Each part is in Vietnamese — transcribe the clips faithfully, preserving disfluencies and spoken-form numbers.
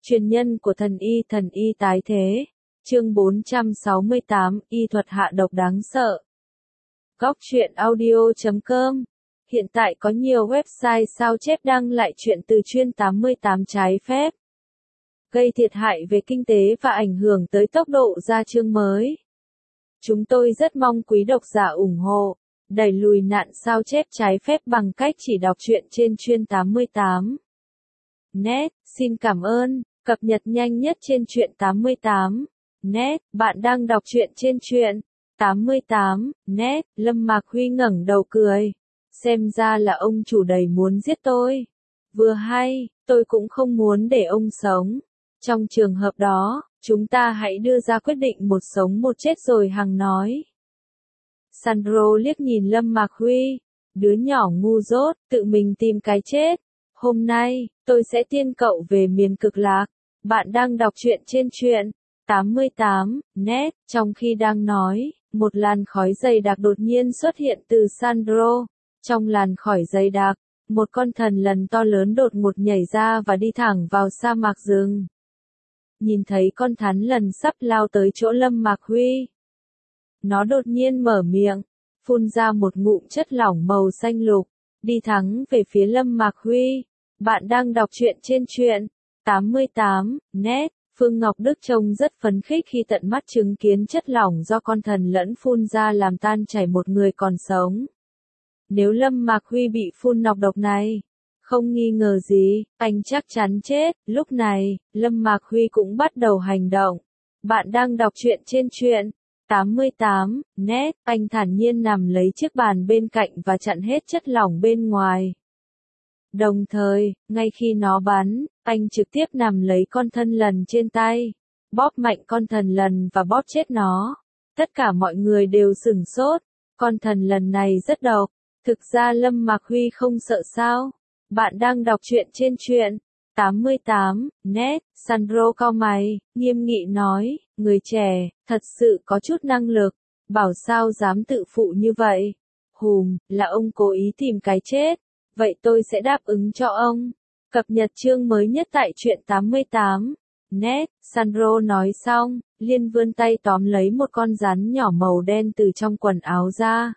Truyền nhân của thần y thần y tái thế. Chương bốn trăm sáu mươi tám, y thuật hạ độc đáng sợ. Góc truyện audio chấm com. Hiện tại có nhiều website sao chép đăng lại chuyện từ chuyên tám mươi tám trái phép, gây thiệt hại về kinh tế và ảnh hưởng tới tốc độ ra chương mới. Chúng tôi rất mong quý độc giả ủng hộ, đẩy lùi nạn sao chép trái phép bằng cách chỉ đọc truyện trên chuyên tám mươi tám. Net, xin cảm ơn, cập nhật nhanh nhất trên truyện tám mươi tám. Net, bạn đang đọc truyện trên truyện tám mươi tám. Net, Lâm Mạc Huy ngẩng đầu cười. Xem ra là ông chủ đầy muốn giết tôi. Vừa hay, tôi cũng không muốn để ông sống. Trong trường hợp đó, chúng ta hãy đưa ra quyết định một sống một chết rồi hằng nói. Sandro liếc nhìn Lâm Mạc Huy. Đứa nhỏ ngu dốt, tự mình tìm cái chết. Hôm nay, tôi sẽ tiên cậu về miền cực lạc. Bạn đang đọc truyện trên truyện tám mươi tám. Net, trong khi đang nói, một làn khói dày đặc đột nhiên xuất hiện từ Sandro. Trong làn khói dày đặc, một con thần lần to lớn đột ngột nhảy ra và đi thẳng vào sa mạc rừng. Nhìn thấy con thắn lần sắp lao tới chỗ Lâm Mạc Huy, nó đột nhiên mở miệng, phun ra một ngụm chất lỏng màu xanh lục, đi thẳng về phía Lâm Mạc Huy. Bạn đang đọc truyện trên truyện tám mươi tám. Net, Phương Ngọc Đức trông rất phấn khích khi tận mắt chứng kiến chất lỏng do con thần lẫn phun ra làm tan chảy một người còn sống. Nếu Lâm Mạc Huy bị phun nọc độc này, không nghi ngờ gì, anh chắc chắn chết. Lúc này, Lâm Mạc Huy cũng bắt đầu hành động. Bạn đang đọc truyện trên truyện tám mươi tám. Net, anh thản nhiên nằm lấy chiếc bàn bên cạnh và chặn hết chất lỏng bên ngoài. Đồng thời, ngay khi nó bắn, anh trực tiếp nằm lấy con thân lần trên tay, bóp mạnh con thần lần và bóp chết nó. Tất cả mọi người đều sửng sốt, con thần lần này rất độc. Thực ra Lâm Mạc Huy không sợ sao? Bạn đang đọc truyện trên truyện tám mươi tám. Net, Sandro cau mày, nghiêm nghị nói, người trẻ, thật sự có chút năng lực, bảo sao dám tự phụ như vậy. Hùm, là ông cố ý tìm cái chết. Vậy tôi sẽ đáp ứng cho ông. Cập nhật chương mới nhất tại truyện tám mươi tám. Net, Sandro nói xong, liền vươn tay tóm lấy một con rắn nhỏ màu đen từ trong quần áo ra.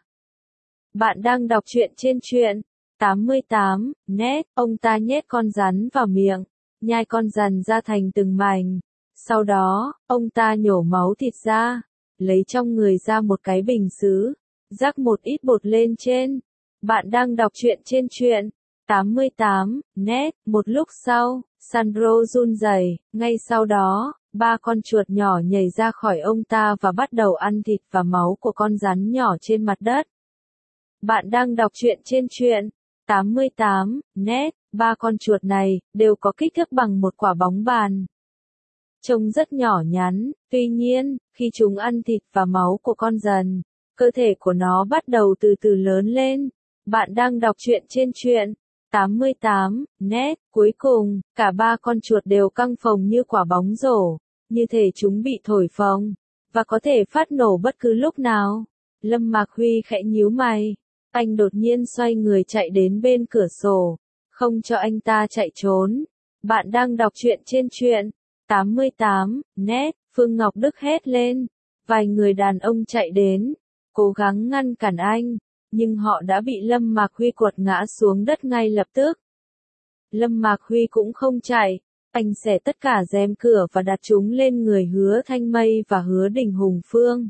Bạn đang đọc truyện trên truyện tám mươi tám. Net, ông ta nhét con rắn vào miệng, nhai con rắn ra thành từng mảnh. Sau đó, ông ta nhổ máu thịt ra, lấy trong người ra một cái bình sứ, rắc một ít bột lên trên. Bạn đang đọc truyện trên truyện tám mươi tám. Net, một lúc sau, Sandro run rẩy, ngay sau đó, ba con chuột nhỏ nhảy ra khỏi ông ta và bắt đầu ăn thịt và máu của con rắn nhỏ trên mặt đất. Bạn đang đọc truyện trên truyện tám mươi tám. Net, ba con chuột này đều có kích thước bằng một quả bóng bàn. Trông rất nhỏ nhắn, tuy nhiên, khi chúng ăn thịt và máu của con rắn, cơ thể của nó bắt đầu từ từ lớn lên. Bạn đang đọc truyện trên truyện tám mươi tám. Net, cuối cùng, cả ba con chuột đều căng phồng như quả bóng rổ, như thể chúng bị thổi phồng, và có thể phát nổ bất cứ lúc nào. Lâm Mạc Huy khẽ nhíu mày, anh đột nhiên xoay người chạy đến bên cửa sổ, không cho anh ta chạy trốn. Bạn đang đọc truyện trên truyện tám mươi tám. Net, Phương Ngọc Đức hét lên, vài người đàn ông chạy đến, cố gắng ngăn cản anh. Nhưng họ đã bị Lâm Mạc Huy quật ngã xuống đất ngay lập tức. Lâm Mạc Huy cũng không chạy, anh xẻ tất cả rèm cửa và đặt chúng lên người Hứa Thanh Mây và Hứa Đình Hùng Phương.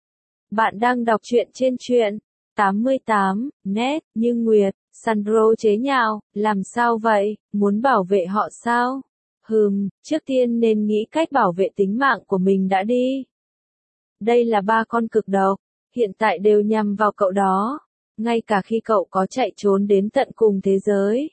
Bạn đang đọc truyện trên truyện tám mươi tám. Net, Như Nguyệt, Sandro chế nhạo, làm sao vậy, muốn bảo vệ họ sao? Hừm, trước tiên nên nghĩ cách bảo vệ tính mạng của mình đã đi. Đây là ba con cực độc, hiện tại đều nhằm vào cậu đó. Ngay cả khi cậu có chạy trốn đến tận cùng thế giới,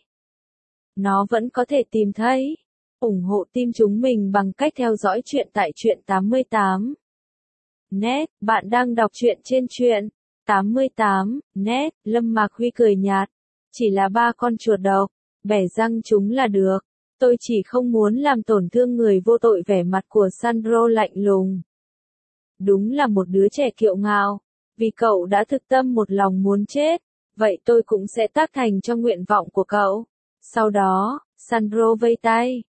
nó vẫn có thể tìm thấy. Ủng hộ team chúng mình bằng cách theo dõi truyện tại truyện tám mươi tám. Net, bạn đang đọc truyện trên truyện tám mươi tám. Net, Lâm Mạc Huy cười nhạt, chỉ là ba con chuột độc, bẻ răng chúng là được. Tôi chỉ không muốn làm tổn thương người vô tội. Vẻ mặt của Sandro lạnh lùng. Đúng là một đứa trẻ kiêu ngạo. Vì cậu đã thực tâm một lòng muốn chết, vậy tôi cũng sẽ tác thành cho nguyện vọng của cậu. Sau đó, Sandro vây tay,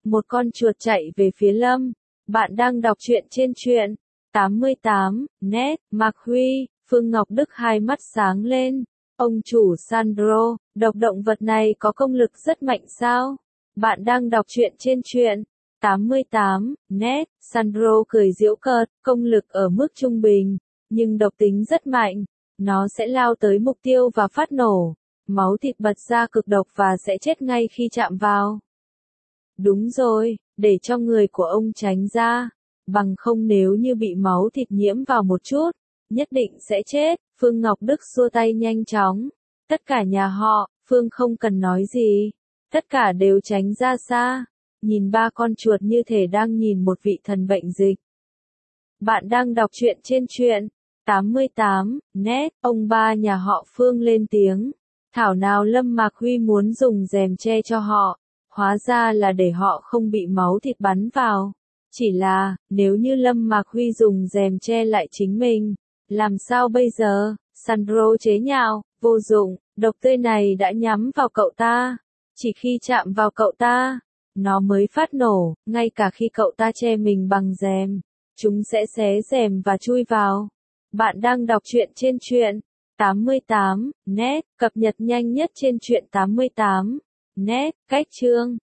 một con chuột chạy về phía Lâm. Bạn đang đọc truyện trên truyện tám mươi tám net. Mạc Huy, Phương Ngọc Đức hai mắt sáng lên. Ông chủ Sandro, độc động vật này có công lực rất mạnh sao? Bạn đang đọc truyện trên truyện tám mươi tám net. Sandro cười giễu cợt, công lực ở mức trung bình, nhưng độc tính rất mạnh. Nó sẽ lao tới mục tiêu và phát nổ. Máu thịt bật ra cực độc và sẽ chết ngay khi chạm vào. Đúng rồi, để cho người của ông tránh ra. Bằng không nếu như bị máu thịt nhiễm vào một chút, nhất định sẽ chết. Phương Ngọc Đức xua tay nhanh chóng. Tất cả nhà họ, Phương không cần nói gì. Tất cả đều tránh ra xa. Nhìn ba con chuột như thể đang nhìn một vị thần bệnh dịch. Bạn đang đọc truyện trên truyện tám mươi tám net. Ông ba nhà họ Phương lên tiếng. Thảo nào Lâm Mạc Huy muốn dùng rèm che cho họ. Hóa ra là để họ không bị máu thịt bắn vào. Chỉ là, nếu như Lâm Mạc Huy dùng rèm che lại chính mình, làm sao bây giờ? Sandro chế nhạo, vô dụng, độc tươi này đã nhắm vào cậu ta. Chỉ khi chạm vào cậu ta, nó mới phát nổ, ngay cả khi cậu ta che mình bằng rèm, chúng sẽ xé rèm và chui vào. Bạn đang đọc truyện trên truyện tám mươi tám net, cập nhật nhanh nhất trên truyện tám mươi tám net. Cách chương